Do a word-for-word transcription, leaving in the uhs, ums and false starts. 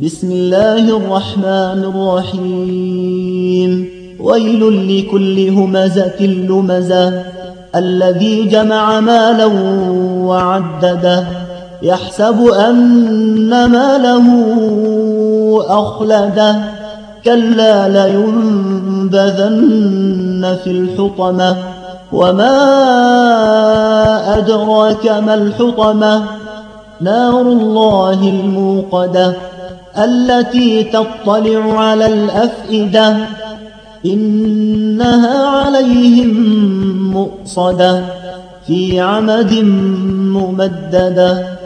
بسم الله الرحمن الرحيم ويل لكل همزة لمزة الذي جمع مالا وعدده يحسب أن ماله أخلده كلا لينبذن في الحطمة وما أدراك ما الحطمة نار الله الموقدة التي تطلع على الأفئدة إنها عليهم مؤصدة في عمد ممددة.